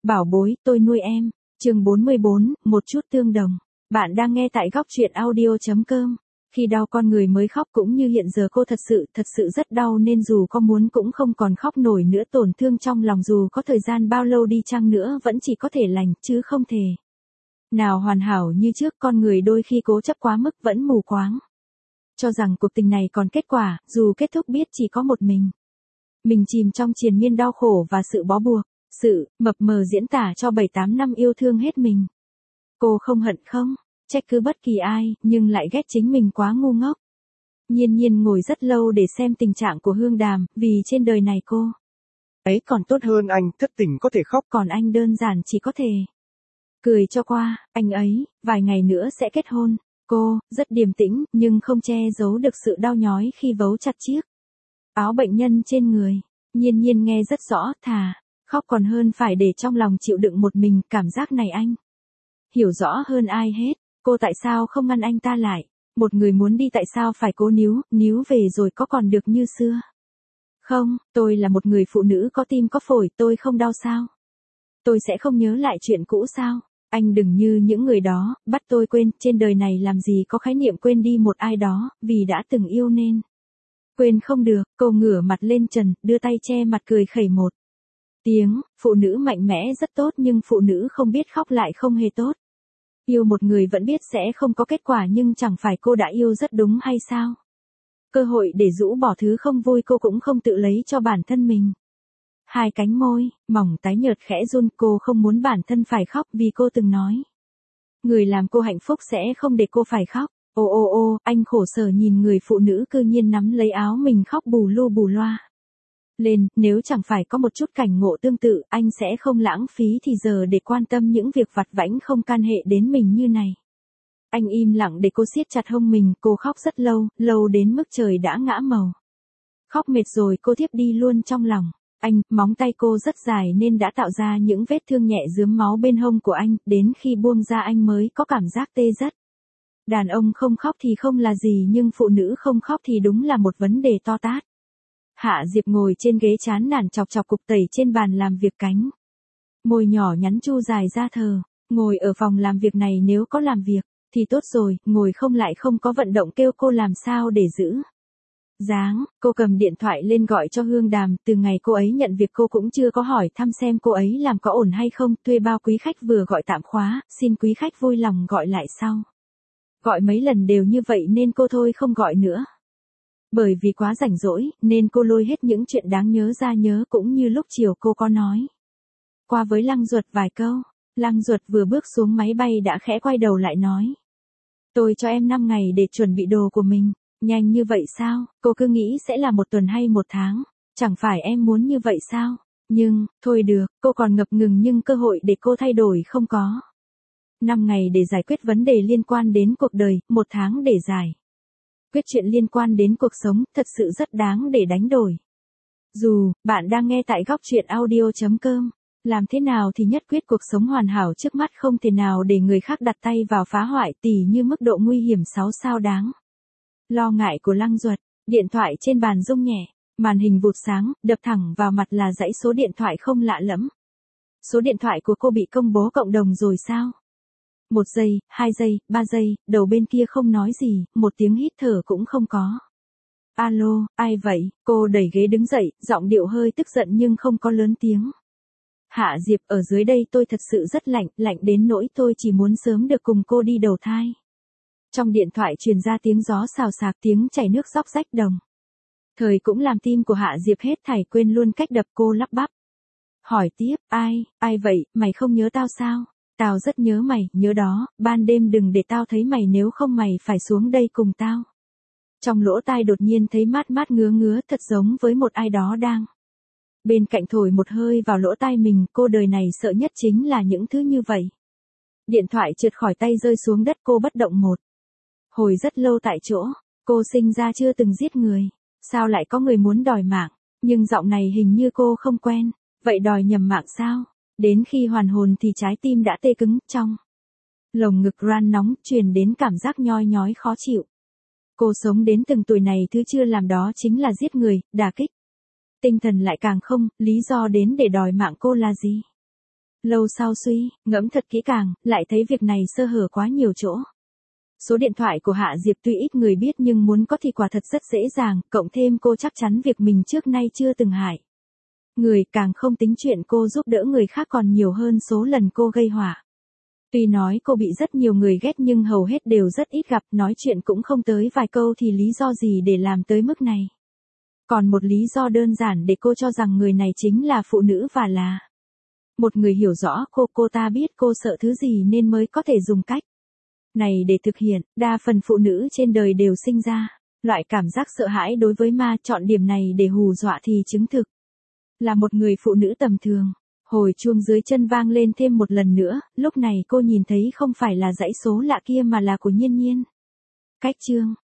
Bảo bối, tôi nuôi em. Chương 44, một chút tương đồng. Bạn đang nghe tại góc truyện audio.com. Khi đau con người mới khóc cũng như hiện giờ cô thật sự rất đau nên dù có muốn cũng không còn khóc nổi nữa, tổn thương trong lòng dù có thời gian bao lâu đi chăng nữa vẫn chỉ có thể lành chứ không thể nào hoàn hảo như trước. Con người đôi khi cố chấp quá mức vẫn mù quáng. Cho rằng cuộc tình này còn kết quả, dù kết thúc biết chỉ có một mình. Mình chìm trong triền miên đau khổ và sự bó buộc. Sự mập mờ diễn tả cho 7-8 năm yêu thương hết mình. Cô không hận không, trách cứ bất kỳ ai, nhưng lại ghét chính mình quá ngu ngốc. Nhiên ngồi rất lâu để xem tình trạng của Hương Đàm, vì trên đời này cô ấy còn tốt hơn anh, thất tình có thể khóc, còn anh đơn giản chỉ có thể cười cho qua. Anh ấy, vài ngày nữa sẽ kết hôn. Cô, rất điềm tĩnh, nhưng không che giấu được sự đau nhói khi vấu chặt chiếc áo bệnh nhân trên người. Nhiên nghe rất rõ, thà khóc còn hơn phải để trong lòng chịu đựng một mình. Cảm giác này anh hiểu rõ hơn ai hết. Cô tại sao không ngăn anh ta lại? Một người muốn đi tại sao phải cố níu về rồi có còn được như xưa? Không, tôi là một người phụ nữ có tim có phổi, tôi không đau sao? Tôi sẽ không nhớ lại chuyện cũ sao? Anh đừng như những người đó, bắt tôi quên. Trên đời này làm gì có khái niệm quên đi một ai đó, vì đã từng yêu nên quên không được. Cô ngửa mặt lên trần, đưa tay che mặt cười khẩy một tiếng. Phụ nữ mạnh mẽ rất tốt nhưng phụ nữ không biết khóc lại không hề tốt. Yêu một người vẫn biết sẽ không có kết quả nhưng chẳng phải cô đã yêu rất đúng hay sao? Cơ hội để rũ bỏ thứ không vui cô cũng không tự lấy cho bản thân mình. Hai cánh môi mỏng tái nhợt khẽ run. Cô không muốn bản thân phải khóc vì cô từng nói người làm cô hạnh phúc sẽ không để cô phải khóc. Ô, anh khổ sở nhìn người phụ nữ cư nhiên nắm lấy áo mình khóc bù lu bù loa lên. Nếu chẳng phải có một chút cảnh ngộ tương tự, anh sẽ không lãng phí thì giờ để quan tâm những việc vặt vãnh không can hệ đến mình như này. Anh im lặng để cô siết chặt hông mình. Cô khóc rất lâu đến mức trời đã ngã màu. Khóc mệt rồi cô thiếp đi luôn trong lòng anh. Móng tay cô rất dài nên đã tạo ra những vết thương nhẹ rướm máu bên hông của anh. Đến khi buông ra anh mới có cảm giác tê rất. Đàn ông không khóc thì không là gì nhưng phụ nữ không khóc thì đúng là một vấn đề to tát. Hạ Diệp ngồi trên ghế chán nản chọc cục tẩy trên bàn làm việc, cánh môi nhỏ nhắn chu dài ra thờ. Ngồi ở phòng làm việc này nếu có làm việc thì tốt rồi, ngồi không lại không có vận động. Kêu cô làm sao để giữ dáng. Cô cầm điện thoại lên gọi cho Hương Đàm. Từ ngày cô ấy nhận việc cô cũng chưa có hỏi thăm xem cô ấy làm có ổn hay không. Thuê bao quý khách vừa gọi tạm khóa, xin quý khách vui lòng gọi lại sau. Gọi mấy lần đều như vậy nên cô thôi không gọi nữa. Bởi vì quá rảnh rỗi, nên cô lôi hết những chuyện đáng nhớ ra nhớ, cũng như lúc chiều cô có nói qua với Lăng Duật vài câu. Lăng Duật vừa bước xuống máy bay đã khẽ quay đầu lại nói. Tôi cho em 5 ngày để chuẩn bị đồ của mình. Nhanh như vậy sao? Cô cứ nghĩ sẽ là 1 tuần hay 1 tháng. Chẳng phải em muốn như vậy sao? Nhưng, thôi được, cô còn ngập ngừng nhưng cơ hội để cô thay đổi không có. 5 ngày để giải quyết vấn đề liên quan đến cuộc đời, 1 tháng để giải quyết chuyện liên quan đến cuộc sống, thật sự rất đáng để đánh đổi. Dù, bạn đang nghe tại góc truyện audio.com. Làm thế nào thì nhất quyết cuộc sống hoàn hảo trước mắt, không thể nào để người khác đặt tay vào phá hoại, tỉ như mức độ nguy hiểm 6 sao đáng lo ngại của Lăng Duật. Điện thoại trên bàn rung nhẹ, màn hình vụt sáng, đập thẳng vào mặt là dãy số điện thoại không lạ lẫm. Số điện thoại của cô bị công bố cộng đồng rồi sao? 1 giây, 2 giây, 3 giây, đầu bên kia không nói gì, một tiếng hít thở cũng không có. Alo, ai vậy? Cô đẩy ghế đứng dậy, giọng điệu hơi tức giận nhưng không có lớn tiếng. Hạ Diệp, ở dưới đây tôi thật sự rất lạnh đến nỗi tôi chỉ muốn sớm được cùng cô đi đầu thai. Trong điện thoại truyền ra tiếng gió xào xạc, tiếng chảy nước róc rách đồng thời cũng làm tim của Hạ Diệp hết thảy quên luôn cách đập. Cô lắp bắp hỏi tiếp, ai vậy, mày không nhớ tao sao? Tao rất nhớ mày, nhớ đó, ban đêm đừng để tao thấy mày, nếu không mày phải xuống đây cùng tao. Trong lỗ tai đột nhiên thấy mát ngứa, thật giống với một ai đó đang bên cạnh thổi một hơi vào lỗ tai mình. Cô đời này sợ nhất chính là những thứ như vậy. Điện thoại trượt khỏi tay rơi xuống đất, cô bất động một hồi rất lâu tại chỗ. Cô sinh ra chưa từng giết người, sao lại có người muốn đòi mạng? Nhưng giọng này hình như cô không quen. Vậy đòi nhầm mạng sao? Đến khi hoàn hồn thì trái tim đã tê cứng, trong lồng ngực ran nóng, truyền đến cảm giác nhoi nhói khó chịu. Cô sống đến từng tuổi này thứ chưa làm đó chính là giết người, đả kích tinh thần lại càng không. Lý do đến để đòi mạng cô là gì? Lâu sau suy, ngẫm thật kỹ càng, lại thấy việc này sơ hở quá nhiều chỗ. Số điện thoại của Hạ Diệp tuy ít người biết nhưng muốn có thì quả thật rất dễ dàng, cộng thêm cô chắc chắn việc mình trước nay chưa từng hại người, càng không tính chuyện cô giúp đỡ người khác còn nhiều hơn số lần cô gây họa. Tuy nói cô bị rất nhiều người ghét nhưng hầu hết đều rất ít gặp, nói chuyện cũng không tới vài câu thì lý do gì để làm tới mức này. Còn một lý do đơn giản để cô cho rằng người này chính là phụ nữ và là một người hiểu rõ cô ta biết cô sợ thứ gì nên mới có thể dùng cách này để thực hiện. Đa phần phụ nữ trên đời đều sinh ra loại cảm giác sợ hãi đối với ma, chọn điểm này để hù dọa thì chứng thực là một người phụ nữ tầm thường. Hồi chuông dưới chân vang lên thêm một lần nữa, lúc này cô nhìn thấy không phải là dãy số lạ kia mà là của Nhiên Nhiên. Cách chương